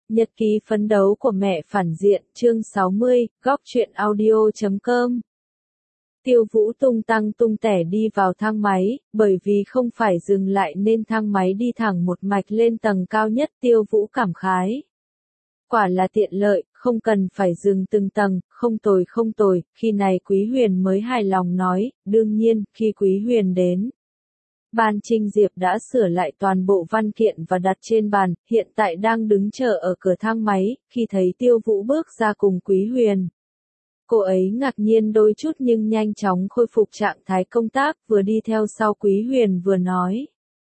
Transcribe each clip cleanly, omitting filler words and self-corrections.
Nhật ký phấn đấu của mẹ phản diện, chương 60, góc truyện audio.com. Tiêu Vũ tung tăng tung tẻ đi vào thang máy, bởi vì không phải dừng lại nên thang máy đi thẳng một mạch lên tầng cao nhất. Tiêu Vũ cảm khái. Quả là tiện lợi, không cần phải dừng từng tầng, không tồi, khi này Quý Huyền mới hài lòng nói, đương nhiên, khi Quý Huyền đến. Ban Trinh Diệp đã sửa lại toàn bộ văn kiện và đặt trên bàn, hiện tại đang đứng chờ ở cửa thang máy, khi thấy Tiêu Vũ bước ra cùng Quý Huyền. Cô ấy ngạc nhiên đôi chút nhưng nhanh chóng khôi phục trạng thái công tác, vừa đi theo sau Quý Huyền vừa nói.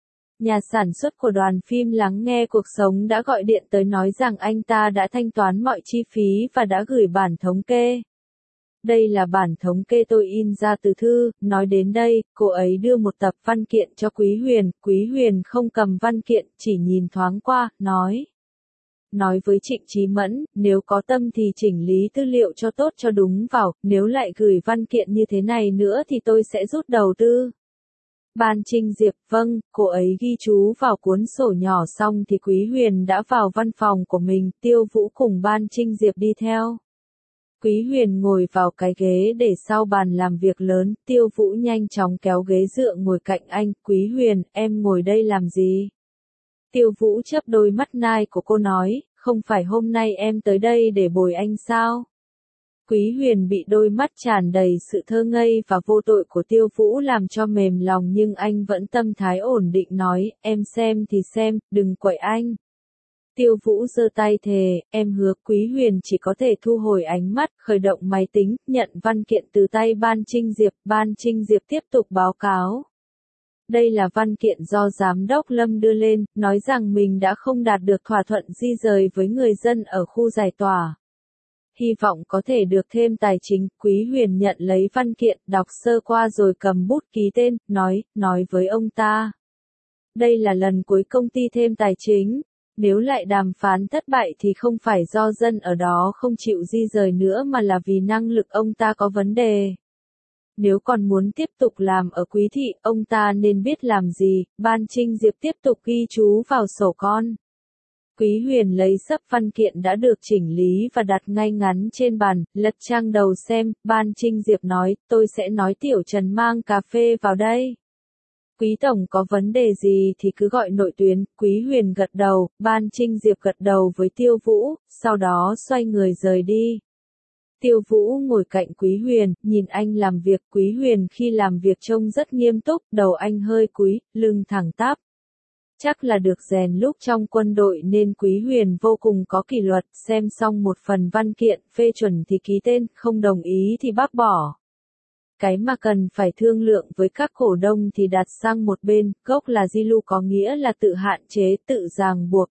Nhà sản xuất của đoàn phim Lắng Nghe Cuộc Sống đã gọi điện tới nói rằng anh ta đã thanh toán mọi chi phí và đã gửi bản thống kê. Đây là bản thống kê tôi in ra từ thư. Nói đến đây, cô ấy đưa một tập văn kiện cho Quý Huyền không cầm văn kiện, chỉ nhìn thoáng qua, nói. Nói với Trịnh Chí Mẫn, nếu có tâm thì chỉnh lý tư liệu cho tốt cho đúng vào, nếu lại gửi văn kiện như thế này nữa thì tôi sẽ rút đầu tư. Ban Trinh Diệp, vâng, cô ấy ghi chú vào cuốn sổ nhỏ xong thì Quý Huyền đã vào văn phòng của mình, Tiêu Vũ cùng Ban Trinh Diệp đi theo. Quý Huyền ngồi vào cái ghế để sau bàn làm việc lớn, Tiêu Vũ nhanh chóng kéo ghế dựa ngồi cạnh anh, Quý Huyền, em ngồi đây làm gì? Tiêu Vũ chớp đôi mắt nai của cô nói, không phải hôm nay em tới đây để bồi anh sao? Quý Huyền bị đôi mắt tràn đầy sự thơ ngây và vô tội của Tiêu Vũ làm cho mềm lòng nhưng anh vẫn tâm thái ổn định nói, em xem thì xem, đừng quậy anh. Tiêu Vũ giơ tay thề, em hứa. Quý Huyền chỉ có thể thu hồi ánh mắt, khởi động máy tính, nhận văn kiện từ tay Ban Trinh Diệp. Ban Trinh Diệp tiếp tục báo cáo. Đây là văn kiện do Giám đốc Lâm đưa lên, nói rằng mình đã không đạt được thỏa thuận di rời với người dân ở khu giải tỏa. Hy vọng có thể được thêm tài chính. Quý Huyền nhận lấy văn kiện, đọc sơ qua rồi cầm bút ký tên, nói với ông ta. Đây là lần cuối công ty thêm tài chính. Nếu lại đàm phán thất bại thì không phải do dân ở đó không chịu di rời nữa mà là vì năng lực ông ta có vấn đề. Nếu còn muốn tiếp tục làm ở Quý thị, ông ta nên biết làm gì. Ban Trinh Diệp tiếp tục ghi chú vào sổ con. Quý Huyền lấy xấp văn kiện đã được chỉnh lý và đặt ngay ngắn trên bàn, lật trang đầu xem. Ban Trinh Diệp nói, tôi sẽ nói Tiểu Trần mang cà phê vào đây. Quý tổng có vấn đề gì thì cứ gọi nội tuyến. Quý Huyền gật đầu, Ban Trinh Diệp gật đầu với Tiêu Vũ, sau đó xoay người rời đi. Tiêu Vũ ngồi cạnh Quý Huyền, nhìn anh làm việc. Quý Huyền khi làm việc trông rất nghiêm túc, đầu anh hơi cúi, lưng thẳng tắp. Chắc là được rèn lúc trong quân đội nên Quý Huyền vô cùng có kỷ luật, xem xong một phần văn kiện, phê chuẩn thì ký tên, không đồng ý thì bác bỏ. Cái mà cần phải thương lượng với các cổ đông thì đặt sang một bên, gốc là di lưu có nghĩa là tự hạn chế, tự ràng buộc.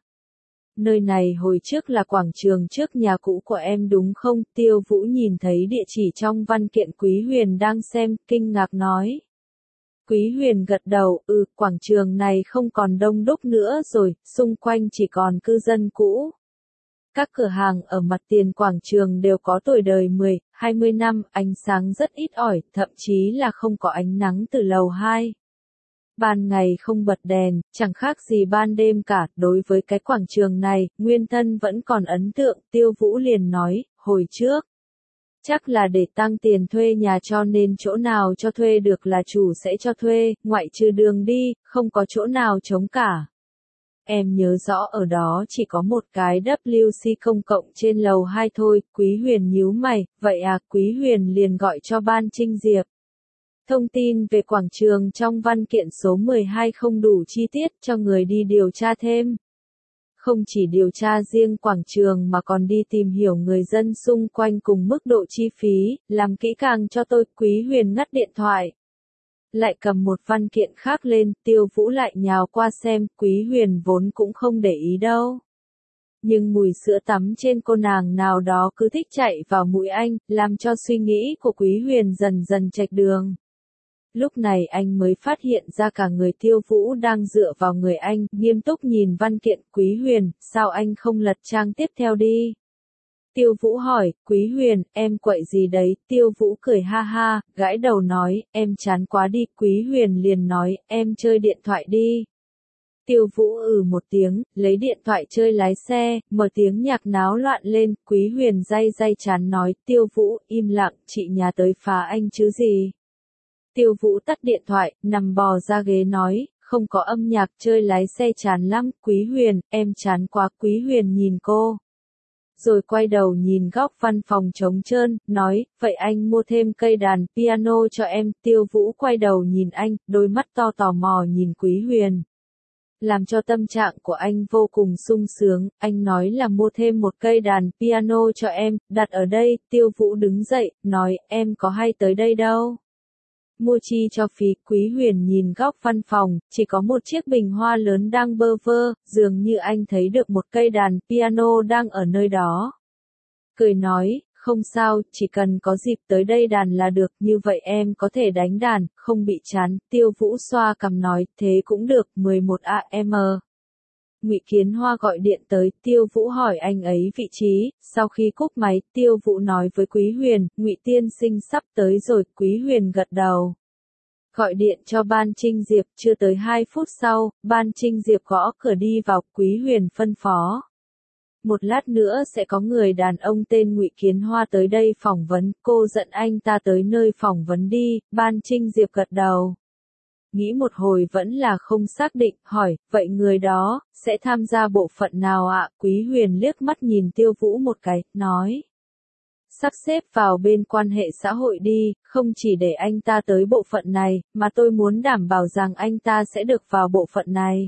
Nơi này hồi trước là quảng trường trước nhà cũ của em đúng không? Tiêu Vũ nhìn thấy địa chỉ trong văn kiện Quý Huyền đang xem, kinh ngạc nói. Quý Huyền gật đầu, quảng trường này không còn đông đúc nữa rồi, xung quanh chỉ còn cư dân cũ. Các cửa hàng ở mặt tiền quảng trường đều có tuổi đời 10, 20 năm, ánh sáng rất ít ỏi, thậm chí là không có ánh nắng từ lầu 2. Ban ngày không bật đèn, chẳng khác gì ban đêm cả. Đối với cái quảng trường này, Nguyên Thân vẫn còn ấn tượng. Tiêu Vũ liền nói, hồi trước. Chắc là để tăng tiền thuê nhà cho nên chỗ nào cho thuê được là chủ sẽ cho thuê, ngoại trừ đường đi, không có chỗ nào trống cả. Em nhớ rõ ở đó chỉ có một cái WC công cộng trên lầu 2 thôi. Quý Huyền nhíu mày, vậy à? Quý Huyền liền gọi cho Ban Trinh Diệp. Thông tin về quảng trường trong văn kiện số 12 không đủ chi tiết cho người đi điều tra thêm. Không chỉ điều tra riêng quảng trường mà còn đi tìm hiểu người dân xung quanh cùng mức độ chi phí, làm kỹ càng cho tôi. Quý Huyền ngắt điện thoại. Lại cầm một văn kiện khác lên, Tiêu Vũ lại nhào qua xem. Quý Huyền vốn cũng không để ý đâu. Nhưng mùi sữa tắm trên cô nàng nào đó cứ thích chạy vào mũi anh, làm cho suy nghĩ của Quý Huyền dần dần chệch đường. Lúc này anh mới phát hiện ra cả người Tiêu Vũ đang dựa vào người anh, nghiêm túc nhìn văn kiện. Quý Huyền, sao anh không lật trang tiếp theo đi? Tiêu Vũ hỏi, Quý Huyền, em quậy gì đấy? Tiêu Vũ cười ha ha, gãi đầu nói, em chán quá đi. Quý Huyền liền nói, em chơi điện thoại đi. Tiêu Vũ một tiếng, lấy điện thoại chơi lái xe, mở tiếng nhạc náo loạn lên, Quý Huyền day day chán nói, Tiêu Vũ, im lặng, chị nhà tới phá anh chứ gì. Tiêu Vũ tắt điện thoại, nằm bò ra ghế nói, không có âm nhạc chơi lái xe chán lắm, Quý Huyền, em chán quá. Quý Huyền nhìn cô. Rồi quay đầu nhìn góc văn phòng trống trơn, nói, vậy anh mua thêm cây đàn piano cho em. Tiêu Vũ quay đầu nhìn anh, đôi mắt to tò mò nhìn Quý Huyền. Làm cho tâm trạng của anh vô cùng sung sướng, anh nói là mua thêm một cây đàn piano cho em, đặt ở đây. Tiêu Vũ đứng dậy, nói, em có hay tới đây đâu. Mua chi cho phí. Quý Huyền nhìn góc văn phòng, chỉ có một chiếc bình hoa lớn đang bơ vơ, dường như anh thấy được một cây đàn piano đang ở nơi đó. Cười nói, không sao, chỉ cần có dịp tới đây đàn là được, như vậy em có thể đánh đàn, không bị chán. Tiêu Vũ xoa cằm nói, thế cũng được. 11 AM. Ngụy Kiến Hoa gọi điện tới, Tiêu Vũ hỏi anh ấy vị trí, sau khi cúp máy, Tiêu Vũ nói với Quý Huyền, Ngụy tiên sinh sắp tới rồi. Quý Huyền gật đầu. Gọi điện cho Ban Trinh Diệp, chưa tới 2 phút sau, Ban Trinh Diệp gõ cửa đi vào. Quý Huyền phân phó. Một lát nữa sẽ có người đàn ông tên Ngụy Kiến Hoa tới đây phỏng vấn, cô dẫn anh ta tới nơi phỏng vấn đi. Ban Trinh Diệp gật đầu. Nghĩ một hồi vẫn là không xác định, hỏi, vậy người đó, sẽ tham gia bộ phận nào ạ? Quý Huyền liếc mắt nhìn Tiêu Vũ một cái, nói. Sắp xếp vào bên quan hệ xã hội đi, không chỉ để anh ta tới bộ phận này, mà tôi muốn đảm bảo rằng anh ta sẽ được vào bộ phận này.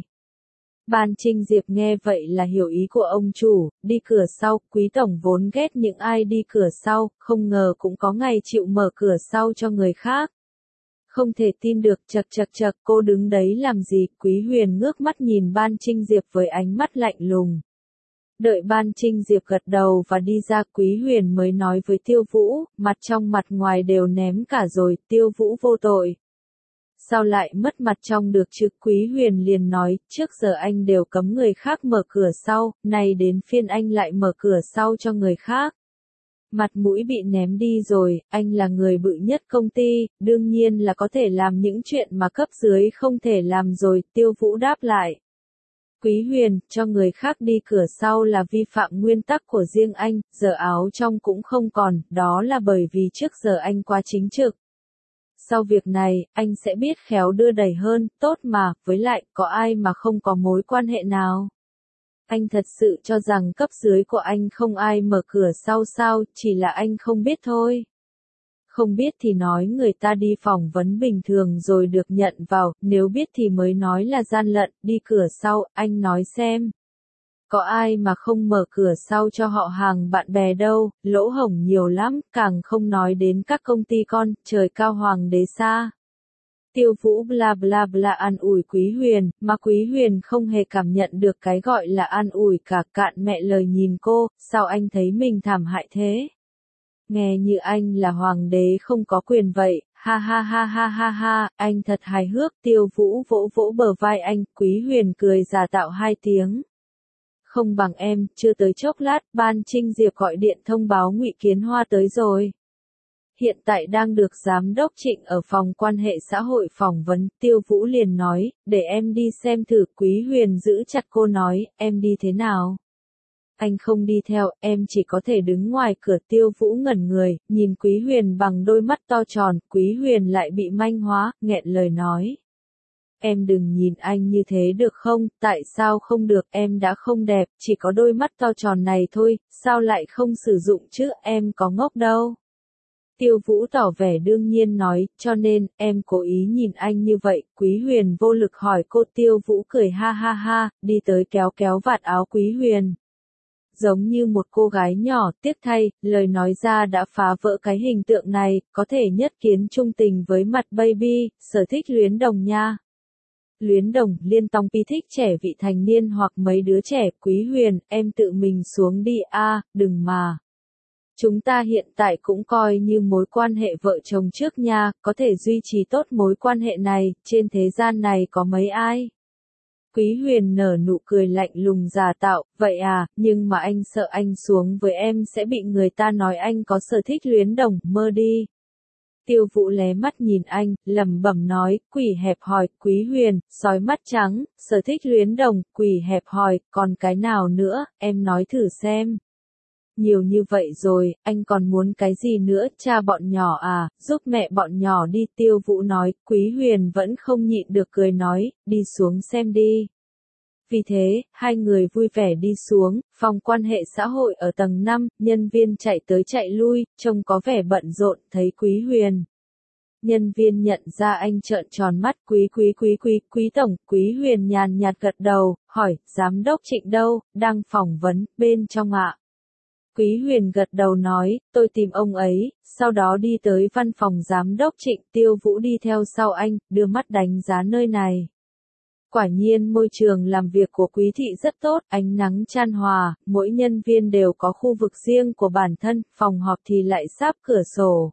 Ban Trinh Diệp nghe vậy là hiểu ý của ông chủ, đi cửa sau. Quý tổng vốn ghét những ai đi cửa sau, không ngờ cũng có ngày chịu mở cửa sau cho người khác. Không thể tin được, chật, cô đứng đấy làm gì? Quý Huyền ngước mắt nhìn Ban Trinh Diệp với ánh mắt lạnh lùng. Đợi Ban Trinh Diệp gật đầu và đi ra, Quý Huyền mới nói với Tiêu Vũ, mặt trong mặt ngoài đều ném cả rồi. Tiêu Vũ vô tội. Sao lại mất mặt trong được chứ? Quý Huyền liền nói, trước giờ anh đều cấm người khác mở cửa sau, nay đến phiên anh lại mở cửa sau cho người khác. Mặt mũi bị ném đi rồi, anh là người bự nhất công ty, đương nhiên là có thể làm những chuyện mà cấp dưới không thể làm rồi. Tiêu Vũ đáp lại. Quý Huyền, cho người khác đi cửa sau là vi phạm nguyên tắc của riêng anh, giờ áo trong cũng không còn, đó là bởi vì trước giờ anh quá chính trực. Sau việc này, anh sẽ biết khéo đưa đẩy hơn, tốt mà, với lại, có ai mà không có mối quan hệ nào. Anh thật sự cho rằng cấp dưới của anh không ai mở cửa sau sao, chỉ là anh không biết thôi. Không biết thì nói người ta đi phỏng vấn bình thường rồi được nhận vào, nếu biết thì mới nói là gian lận. Đi cửa sau, anh nói xem. Có ai mà không mở cửa sau cho họ hàng bạn bè đâu, lỗ hổng nhiều lắm, càng không nói đến các công ty con, trời cao hoàng đế xa. Tiêu Vũ bla bla bla an ủi Quý Huyền, mà Quý Huyền không hề cảm nhận được cái gọi là an ủi cả. Cạn mẹ lời nhìn cô, sao anh thấy mình thảm hại thế? Nghe như anh là hoàng đế không có quyền vậy, ha ha ha ha ha ha, anh thật hài hước. Tiêu Vũ vỗ vỗ bờ vai anh, Quý Huyền cười giả tạo 2 tiếng. Không bằng em, chưa tới chốc lát, Ban Trinh Diệp gọi điện thông báo Ngụy Kiến Hoa tới rồi. Hiện tại đang được Giám đốc Trịnh ở phòng quan hệ xã hội phỏng vấn. Tiêu Vũ liền nói, để em đi xem thử. Quý Huyền giữ chặt cô nói, em đi thế nào? Anh không đi theo, em chỉ có thể đứng ngoài cửa. Tiêu Vũ ngẩn người, nhìn Quý Huyền bằng đôi mắt to tròn. Quý Huyền lại bị manh hóa, nghẹn lời nói. Em đừng nhìn anh như thế được không? Tại sao không được? Em đã không đẹp, chỉ có đôi mắt to tròn này thôi, sao lại không sử dụng chứ? Em có ngốc đâu. Tiêu Vũ tỏ vẻ đương nhiên nói, cho nên, em cố ý nhìn anh như vậy. Quý Huyền vô lực hỏi cô. Tiêu Vũ cười ha ha ha, đi tới kéo kéo vạt áo Quý Huyền. Giống như một cô gái nhỏ, tiếc thay, lời nói ra đã phá vỡ cái hình tượng này, có thể nhất kiến trung tình với mặt baby, sở thích luyến đồng nha. Luyến đồng, liên tông pi thích trẻ vị thành niên hoặc mấy đứa trẻ. Quý Huyền, em tự mình xuống đi a, đừng mà. Chúng ta hiện tại cũng coi như mối quan hệ vợ chồng trước nha, có thể duy trì tốt mối quan hệ này, trên thế gian này có mấy ai. Quý Huyền nở nụ cười lạnh lùng giả tạo, vậy à, nhưng mà anh sợ anh xuống với em sẽ bị người ta nói anh có sở thích luyến đồng, mơ đi. Tiêu Vũ lé mắt nhìn anh, lẩm bẩm nói, quỷ hẹp hòi, Quý Huyền, sói mắt trắng, sở thích luyến đồng, quỷ hẹp hòi, còn cái nào nữa, em nói thử xem. Nhiều như vậy rồi, anh còn muốn cái gì nữa, cha bọn nhỏ à, giúp mẹ bọn nhỏ đi. Tiêu Vũ nói, Quý Huyền vẫn không nhịn được cười nói, đi xuống xem đi. Vì thế, hai người vui vẻ đi xuống, phòng quan hệ xã hội ở tầng 5, nhân viên chạy tới chạy lui, trông có vẻ bận rộn, thấy Quý Huyền. Nhân viên nhận ra anh trợn tròn mắt, quý tổng. Quý Huyền nhàn nhạt gật đầu, hỏi, giám đốc Trịnh đâu, đang phỏng vấn, bên trong ạ. Quý Huyền gật đầu nói, tôi tìm ông ấy, sau đó đi tới văn phòng giám đốc Trịnh. Tiêu Vũ đi theo sau anh, đưa mắt đánh giá nơi này. Quả nhiên môi trường làm việc của Quý thị rất tốt, ánh nắng chan hòa, mỗi nhân viên đều có khu vực riêng của bản thân, phòng họp thì lại sáp cửa sổ.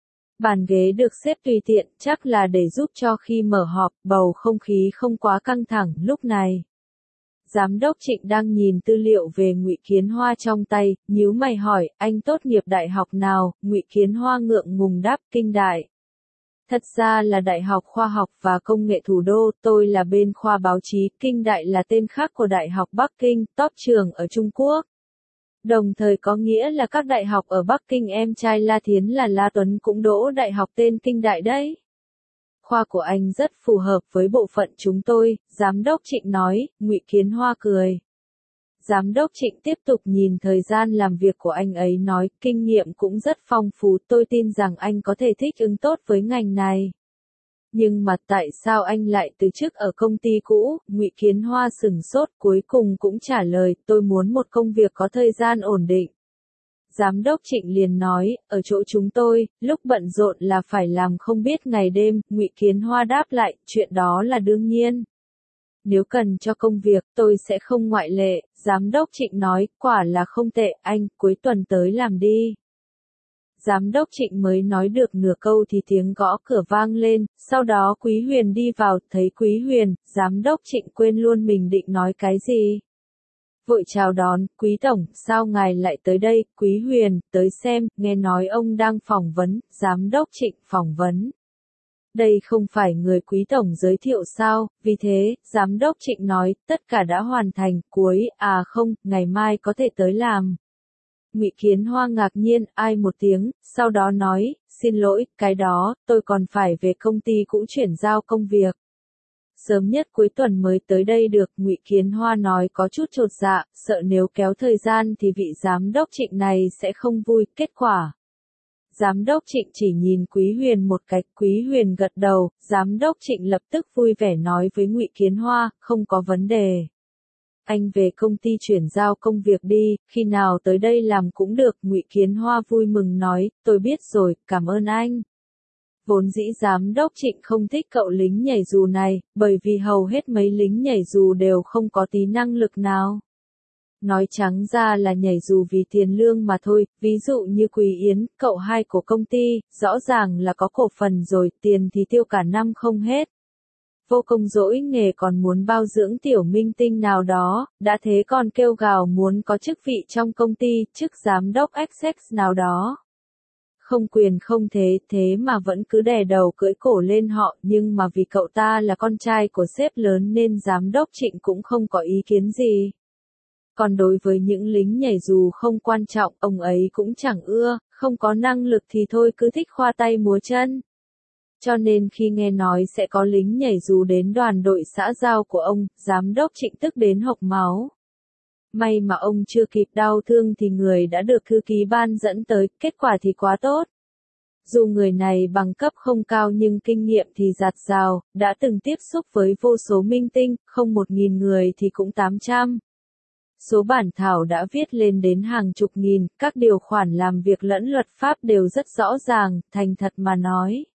Bàn ghế được xếp tùy tiện, chắc là để giúp cho khi mở họp, bầu không khí không quá căng thẳng. Lúc này, Giám đốc Trịnh đang nhìn tư liệu về Ngụy Kiến Hoa trong tay, nhíu mày hỏi, anh tốt nghiệp đại học nào? Ngụy Kiến Hoa ngượng ngùng đáp, Kinh Đại. Thật ra là Đại học Khoa học và Công nghệ Thủ đô, tôi là bên khoa báo chí. Kinh Đại là tên khác của Đại học Bắc Kinh, top trường ở Trung Quốc. Đồng thời có nghĩa là các đại học ở Bắc Kinh. Em trai La Thiến là La Tuấn cũng đỗ đại học tên Kinh Đại đấy. Khoa của anh rất phù hợp với bộ phận chúng tôi, Giám đốc Trịnh nói. Ngụy Kiến Hoa cười. Giám đốc Trịnh tiếp tục nhìn thời gian làm việc của anh ấy nói, kinh nghiệm cũng rất phong phú, tôi tin rằng anh có thể thích ứng tốt với ngành này. Nhưng mà tại sao anh lại từ chức ở công ty cũ? Ngụy Kiến Hoa sửng sốt, cuối cùng cũng trả lời, tôi muốn một công việc có thời gian ổn định. Giám đốc Trịnh liền nói, ở chỗ chúng tôi, lúc bận rộn là phải làm không biết ngày đêm. Ngụy Kiến Hoa đáp lại, chuyện đó là đương nhiên. Nếu cần cho công việc, tôi sẽ không ngoại lệ. Giám đốc Trịnh nói, quả là không tệ, anh, cuối tuần tới làm đi. Giám đốc Trịnh mới nói được nửa câu thì tiếng gõ cửa vang lên, sau đó Quý Huyền đi vào, thấy Quý Huyền, Giám đốc Trịnh quên luôn mình định nói cái gì. Vội chào đón, Quý tổng, sao ngài lại tới đây? Quý Huyền, tới xem, nghe nói ông đang phỏng vấn. Giám đốc Trịnh, phỏng vấn. Đây không phải người Quý tổng giới thiệu sao? Vì thế, Giám đốc Trịnh nói, tất cả đã hoàn thành, không, ngày mai có thể tới làm. Ngụy Kiến Hoa ngạc nhiên, ai một tiếng, sau đó nói, xin lỗi, cái đó, tôi còn phải về công ty cũ chuyển giao công việc. Sớm nhất cuối tuần mới tới đây được. Ngụy Kiến Hoa nói có chút chột dạ, sợ nếu kéo thời gian thì vị giám đốc Trịnh này sẽ không vui. Kết quả, Giám đốc Trịnh chỉ nhìn Quý Huyền một cái, Quý Huyền gật đầu. Giám đốc Trịnh lập tức vui vẻ nói với Ngụy Kiến Hoa, không có vấn đề. Anh về công ty chuyển giao công việc đi, khi nào tới đây làm cũng được. Ngụy Kiến Hoa vui mừng nói, tôi biết rồi, cảm ơn anh. Vốn dĩ giám đốc Trịnh không thích cậu lính nhảy dù này, bởi vì hầu hết mấy lính nhảy dù đều không có tí năng lực nào. Nói trắng ra là nhảy dù vì tiền lương mà thôi, ví dụ như Quý Yến, cậu hai của công ty, rõ ràng là có cổ phần rồi, tiền thì tiêu cả năm không hết. Vô công dỗi nghề còn muốn bao dưỡng tiểu minh tinh nào đó, đã thế còn kêu gào muốn có chức vị trong công ty, chức giám đốc XX nào đó. Không quyền không thế, thế mà vẫn cứ đè đầu cưỡi cổ lên họ, nhưng mà vì cậu ta là con trai của sếp lớn nên giám đốc Trịnh cũng không có ý kiến gì. Còn đối với những lính nhảy dù không quan trọng, ông ấy cũng chẳng ưa, không có năng lực thì thôi cứ thích khoa tay múa chân. Cho nên khi nghe nói sẽ có lính nhảy dù đến đoàn đội xã giao của ông, giám đốc Trịnh tức đến hộc máu. May mà ông chưa kịp đau thương thì người đã được thư ký ban dẫn tới, kết quả thì quá tốt. Dù người này bằng cấp không cao nhưng kinh nghiệm thì dạt dào, đã từng tiếp xúc với vô số minh tinh, không 1.000 người thì cũng 800. Số bản thảo đã viết lên đến hàng chục nghìn, các điều khoản làm việc lẫn luật pháp đều rất rõ ràng, thành thật mà nói.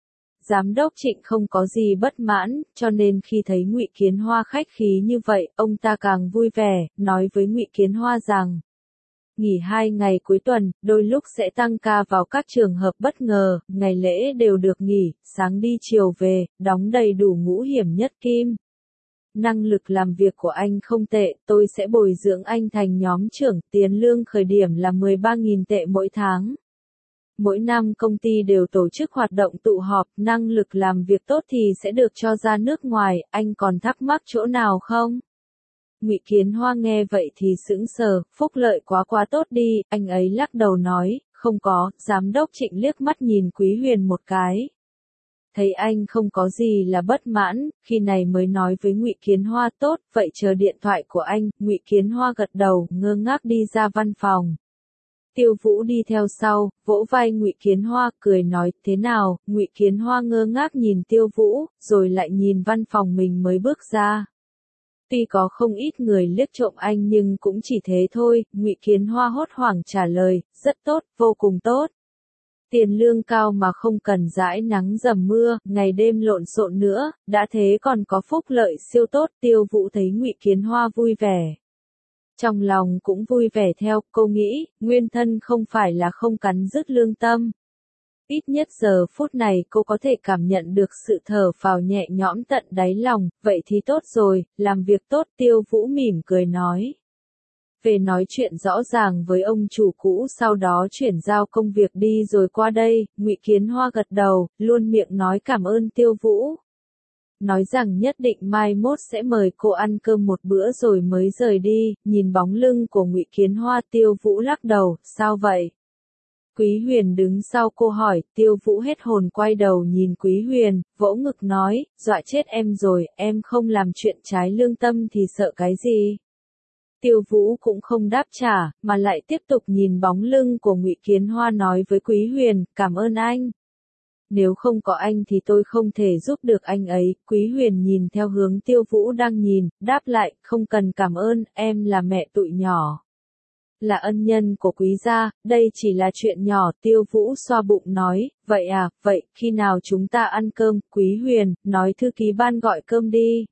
Giám đốc Trịnh không có gì bất mãn, cho nên khi thấy Ngụy Kiến Hoa khách khí như vậy, ông ta càng vui vẻ, nói với Ngụy Kiến Hoa rằng, nghỉ 2 ngày cuối tuần, đôi lúc sẽ tăng ca vào các trường hợp bất ngờ, ngày lễ đều được nghỉ, sáng đi chiều về, đóng đầy đủ ngũ hiểm nhất kim. Năng lực làm việc của anh không tệ, tôi sẽ bồi dưỡng anh thành nhóm trưởng, tiền lương khởi điểm là 13.000 tệ mỗi tháng. Mỗi năm công ty đều tổ chức hoạt động tụ họp, năng lực làm việc tốt thì sẽ được cho ra nước ngoài, anh còn thắc mắc chỗ nào không? Ngụy Kiến Hoa nghe vậy thì sững sờ, phúc lợi quá tốt đi, anh ấy lắc đầu nói, không có, giám đốc Trịnh liếc mắt nhìn Quý Huyền một cái. Thấy anh không có gì là bất mãn, khi này mới nói với Ngụy Kiến Hoa tốt, vậy chờ điện thoại của anh, Ngụy Kiến Hoa gật đầu, ngơ ngác đi ra văn phòng. Tiêu Vũ đi theo sau, vỗ vai Ngụy Kiến Hoa, cười nói, thế nào? Ngụy Kiến Hoa ngơ ngác nhìn Tiêu Vũ, rồi lại nhìn văn phòng mình mới bước ra. Tuy có không ít người liếc trộm anh nhưng cũng chỉ thế thôi, Ngụy Kiến Hoa hốt hoảng trả lời, rất tốt, vô cùng tốt. Tiền lương cao mà không cần dãi nắng dầm mưa, ngày đêm lộn xộn nữa, đã thế còn có phúc lợi siêu tốt, Tiêu Vũ thấy Ngụy Kiến Hoa vui vẻ. Trong lòng cũng vui vẻ theo, cô nghĩ, nguyên thân không phải là không cắn rứt lương tâm. Ít nhất giờ phút này cô có thể cảm nhận được sự thở phào nhẹ nhõm tận đáy lòng, vậy thì tốt rồi, làm việc tốt, Tiêu Vũ mỉm cười nói. Về nói chuyện rõ ràng với ông chủ cũ sau đó chuyển giao công việc đi rồi qua đây, Ngụy Kiến Hoa gật đầu, luôn miệng nói cảm ơn Tiêu Vũ. Nói rằng nhất định mai mốt sẽ mời cô ăn cơm một bữa rồi mới rời đi, nhìn bóng lưng của Ngụy Kiến Hoa Tiêu Vũ lắc đầu, sao vậy? Quý Huyền đứng sau cô hỏi, Tiêu Vũ hết hồn quay đầu nhìn Quý Huyền, vỗ ngực nói, dọa chết em rồi, em không làm chuyện trái lương tâm thì sợ cái gì? Tiêu Vũ cũng không đáp trả, mà lại tiếp tục nhìn bóng lưng của Ngụy Kiến Hoa nói với Quý Huyền, cảm ơn anh. Nếu không có anh thì tôi không thể giúp được anh ấy, Quý Huyền nhìn theo hướng Tiêu Vũ đang nhìn, đáp lại, không cần cảm ơn, em là mẹ tụi nhỏ. Là ân nhân của Quý gia, đây chỉ là chuyện nhỏ, Tiêu Vũ xoa bụng nói, vậy à, vậy, khi nào chúng ta ăn cơm, Quý Huyền, nói thư ký ban gọi cơm đi.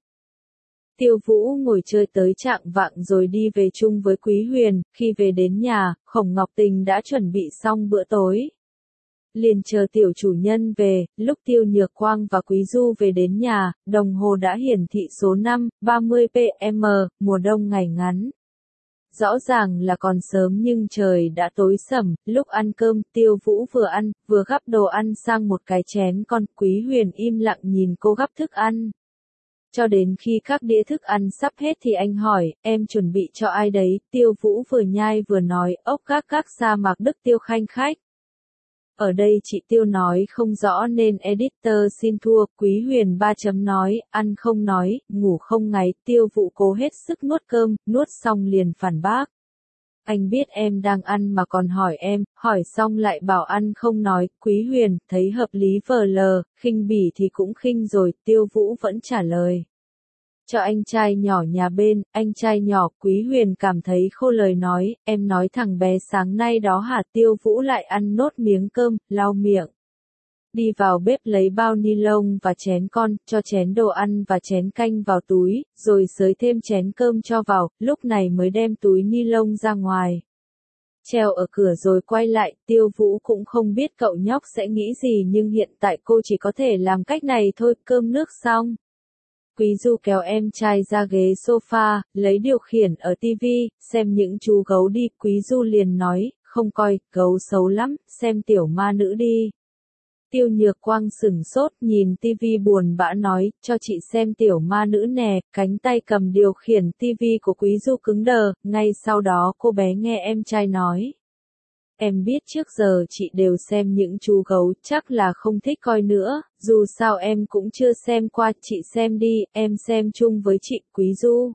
Tiêu Vũ ngồi chơi tới trạng vạng rồi đi về chung với Quý Huyền, khi về đến nhà, Khổng Ngọc Tình đã chuẩn bị xong bữa tối. Liền chờ tiểu chủ nhân về, lúc Tiêu Nhược Quang và Quý Du về đến nhà, đồng hồ đã hiển thị số 5, 30 PM, mùa đông ngày ngắn. Rõ ràng là còn sớm nhưng trời đã tối sầm, lúc ăn cơm, Tiêu Vũ vừa ăn, vừa gắp đồ ăn sang một cái chén con, Quý Huyền im lặng nhìn cô gắp thức ăn. Cho đến khi các đĩa thức ăn sắp hết thì anh hỏi, em chuẩn bị cho ai đấy, Tiêu Vũ vừa nhai vừa nói, ốc các sa mạc Đức Tiêu khanh khách. Ở đây chị Tiêu nói không rõ nên editor xin thua, Quý Huyền 3 chấm nói, ăn không nói, ngủ không ngáy, Tiêu Vũ cố hết sức nuốt cơm, nuốt xong liền phản bác. Anh biết em đang ăn mà còn hỏi em, hỏi xong lại bảo ăn không nói, Quý Huyền, thấy hợp lý vờ lờ, khinh bỉ thì cũng khinh rồi, Tiêu Vũ vẫn trả lời. Cho anh trai nhỏ nhà bên, anh trai nhỏ, Quý Huyền cảm thấy khô lời nói, em nói thằng bé sáng nay đó hả? Tiêu Vũ lại ăn nốt miếng cơm, lau miệng. Đi vào bếp lấy bao ni lông và chén con, cho chén đồ ăn và chén canh vào túi, rồi xới thêm chén cơm cho vào, lúc này mới đem túi ni lông ra ngoài. Treo ở cửa rồi quay lại, Tiêu Vũ cũng không biết cậu nhóc sẽ nghĩ gì nhưng hiện tại cô chỉ có thể làm cách này thôi, cơm nước xong. Quý Du kéo em trai ra ghế sofa, lấy điều khiển ở tivi, xem những chú gấu đi, Quý Du liền nói, không coi, gấu xấu lắm, xem tiểu ma nữ đi. Tiêu Nhược Quang sửng sốt, nhìn tivi buồn bã nói, cho chị xem tiểu ma nữ nè, cánh tay cầm điều khiển tivi của Quý Du cứng đờ, ngay sau đó cô bé nghe em trai nói. Em biết trước giờ chị đều xem những chú gấu, chắc là không thích coi nữa, dù sao em cũng chưa xem qua, chị xem đi, em xem chung với chị, Quý Du.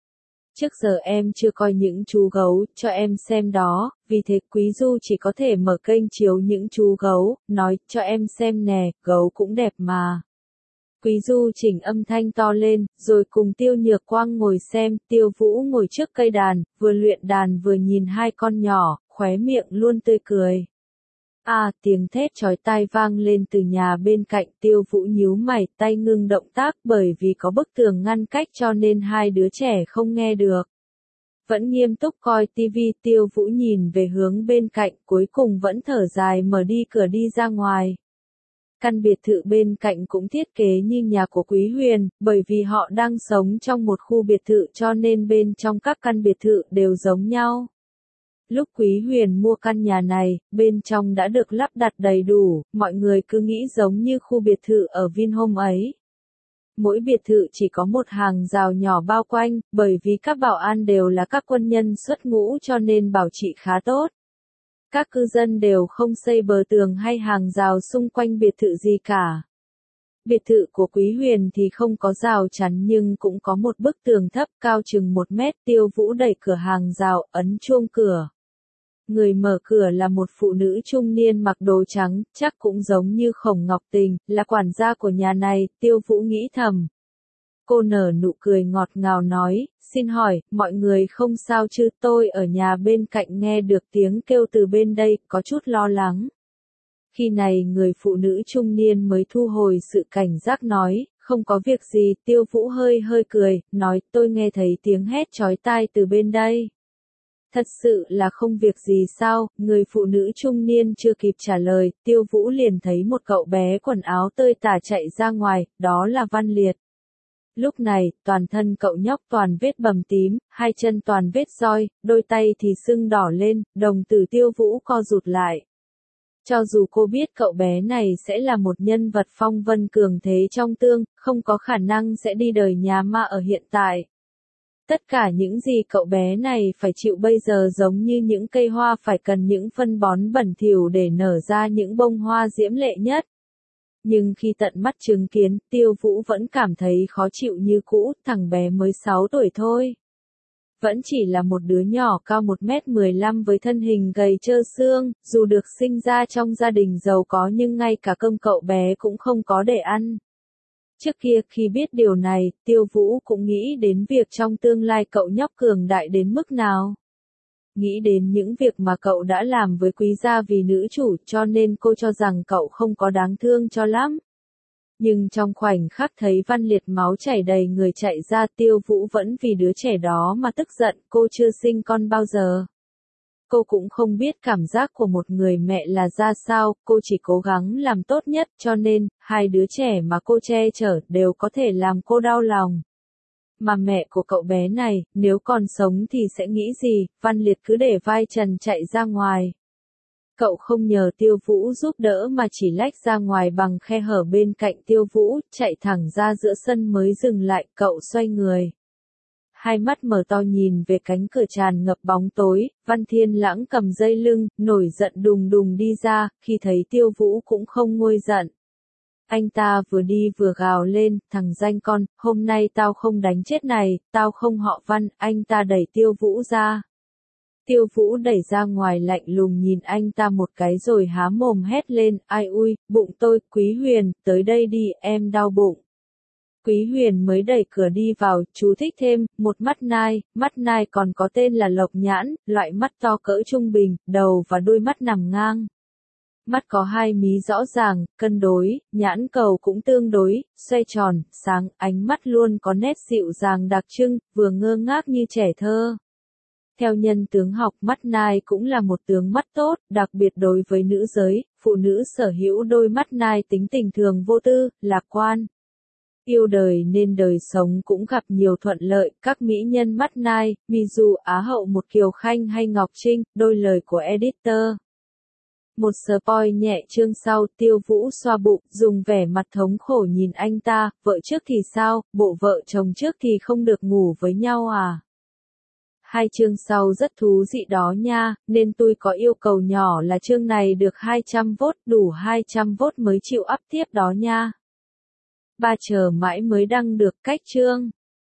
Trước giờ em chưa coi những chú gấu, cho em xem đó, vì thế Quý Du chỉ có thể mở kênh chiếu những chú gấu, nói, cho em xem nè, gấu cũng đẹp mà. Quý Du chỉnh âm thanh to lên, rồi cùng Tiêu Nhược Quang ngồi xem, Tiêu Vũ ngồi trước cây đàn, vừa luyện đàn vừa nhìn hai con nhỏ, khóe miệng luôn tươi cười. Tiếng thét chói tai vang lên từ nhà bên cạnh, Tiêu Vũ nhíu mày, tay ngưng động tác bởi vì có bức tường ngăn cách cho nên hai đứa trẻ không nghe được. Vẫn nghiêm túc coi tivi, Tiêu Vũ nhìn về hướng bên cạnh, cuối cùng vẫn thở dài mở đi cửa đi ra ngoài. Căn biệt thự bên cạnh cũng thiết kế như nhà của Quý Huyền, bởi vì họ đang sống trong một khu biệt thự cho nên bên trong các căn biệt thự đều giống nhau. Lúc Quý Huyền mua căn nhà này, bên trong đã được lắp đặt đầy đủ, mọi người cứ nghĩ giống như khu biệt thự ở Vinhome ấy. Mỗi biệt thự chỉ có một hàng rào nhỏ bao quanh, bởi vì các bảo an đều là các quân nhân xuất ngũ cho nên bảo trị khá tốt. Các cư dân đều không xây bờ tường hay hàng rào xung quanh biệt thự gì cả. Biệt thự của Quý Huyền thì không có rào chắn nhưng cũng có một bức tường thấp cao chừng 1 mét. Tiêu Vũ đẩy cửa hàng rào, ấn chuông cửa. Người mở cửa là một phụ nữ trung niên mặc đồ trắng, chắc cũng giống như Khổng Ngọc Tình, là quản gia của nhà này. Tiêu Vũ nghĩ thầm. Cô nở nụ cười ngọt ngào nói, xin hỏi, mọi người không sao chứ? Tôi ở nhà bên cạnh nghe được tiếng kêu từ bên đây, có chút lo lắng. Khi này người phụ nữ trung niên mới thu hồi sự cảnh giác nói, không có việc gì. Tiêu Vũ hơi cười, nói, tôi nghe thấy tiếng hét chói tai từ bên đây. Thật sự là không việc gì sao? Người phụ nữ trung niên chưa kịp trả lời, Tiêu Vũ liền thấy một cậu bé quần áo tơi tả chạy ra ngoài, đó là Văn Liệt. Lúc này, toàn thân cậu nhóc toàn vết bầm tím, hai chân toàn vết roi, đôi tay thì sưng đỏ lên, đồng tử Tiêu Vũ co rụt lại. Cho dù cô biết cậu bé này sẽ là một nhân vật phong vân cường thế trong tương, không có khả năng sẽ đi đời nhà ma ở hiện tại. Tất cả những gì cậu bé này phải chịu bây giờ giống như những cây hoa phải cần những phân bón bẩn thỉu để nở ra những bông hoa diễm lệ nhất. Nhưng khi tận mắt chứng kiến, Tiêu Vũ vẫn cảm thấy khó chịu như cũ, thằng bé mới 6 tuổi thôi. Vẫn chỉ là một đứa nhỏ cao 1m15 với thân hình gầy trơ xương, dù được sinh ra trong gia đình giàu có nhưng ngay cả cơm cậu bé cũng không có để ăn. Trước kia khi biết điều này, Tiêu Vũ cũng nghĩ đến việc trong tương lai cậu nhóc cường đại đến mức nào. Nghĩ đến những việc mà cậu đã làm với Quý gia vì nữ chủ cho nên cô cho rằng cậu không có đáng thương cho lắm. Nhưng trong khoảnh khắc thấy Văn Liệt máu chảy đầy người chạy ra, Tiêu Vũ vẫn vì đứa trẻ đó mà tức giận. Cô chưa sinh con bao giờ. Cô cũng không biết cảm giác của một người mẹ là ra sao, cô chỉ cố gắng làm tốt nhất cho nên, hai đứa trẻ mà cô che chở đều có thể làm cô đau lòng. Mà mẹ của cậu bé này, nếu còn sống thì sẽ nghĩ gì? Văn Liệt cứ để vai trần chạy ra ngoài. Cậu không nhờ Tiêu Vũ giúp đỡ mà chỉ lách ra ngoài bằng khe hở bên cạnh Tiêu Vũ, chạy thẳng ra giữa sân mới dừng lại. Cậu xoay người. Hai mắt mở to nhìn về cánh cửa tràn ngập bóng tối. Văn Thiên Lãng cầm dây lưng, nổi giận đùng đùng đi ra, khi thấy Tiêu Vũ cũng không nguôi giận. Anh ta vừa đi vừa gào lên, thằng danh con, hôm nay tao không đánh chết này, tao không họ Văn. Anh ta đẩy Tiêu Vũ ra. Tiêu Vũ đẩy ra ngoài lạnh lùng nhìn anh ta một cái rồi há mồm hét lên, ai ui, bụng tôi. Quý Huyền, tới đây đi, em đau bụng. Quý Huyền mới đẩy cửa đi vào, chú thích thêm, một mắt nai còn có tên là Lộc Nhãn, loại mắt to cỡ trung bình, đầu và đuôi mắt nằm ngang. Mắt có hai mí rõ ràng, cân đối, nhãn cầu cũng tương đối, xoay tròn, sáng, ánh mắt luôn có nét dịu dàng đặc trưng, vừa ngơ ngác như trẻ thơ. Theo nhân tướng học, mắt nai cũng là một tướng mắt tốt, đặc biệt đối với nữ giới, phụ nữ sở hữu đôi mắt nai tính tình thường vô tư, lạc quan. Yêu đời nên đời sống cũng gặp nhiều thuận lợi, các mỹ nhân mắt nai, Mizu Á hậu một Kiều Khanh hay Ngọc Trinh, đôi lời của editor. Một spoil nhẹ chương sau, Tiêu Vũ xoa bụng, dùng vẻ mặt thống khổ nhìn anh ta, vợ trước thì sao, bộ vợ chồng trước thì không được ngủ với nhau à? Hai chương sau rất thú vị đó nha, nên tôi có yêu cầu nhỏ là chương này được 200V, đủ 200V mới chịu up tiếp đó nha. Ba chờ mãi mới đăng được cách chương.